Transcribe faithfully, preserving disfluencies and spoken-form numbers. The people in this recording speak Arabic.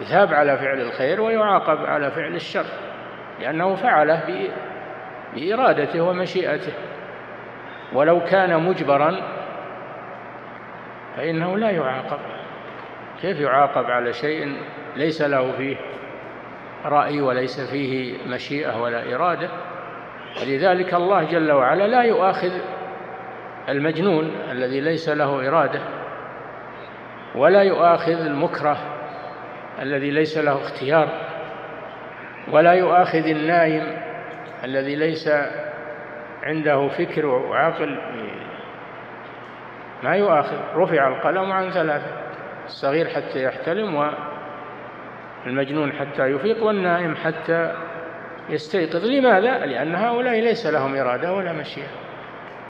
يثاب على فعل الخير ويعاقب على فعل الشر، لأنه فعله بإرادته ومشيئته. ولو كان مجبرا فإنه لا يعاقب. كيف يعاقب على شيء ليس له فيه رأي وليس فيه مشيئة ولا إرادة؟ ولذلك الله جل وعلا لا يؤاخذ المجنون الذي ليس له إرادة، ولا يؤاخذ المكره الذي ليس له اختيار، ولا يؤاخذ النائم الذي ليس عنده فكر وعقل، ما يؤاخذ. رفع القلم عن ثلاثة: الصغير حتى يحتلم، والمجنون حتى يفيق، والنائم حتى يستيقظ. لماذا؟ لأن هؤلاء ليس لهم إرادة ولا مشيئة.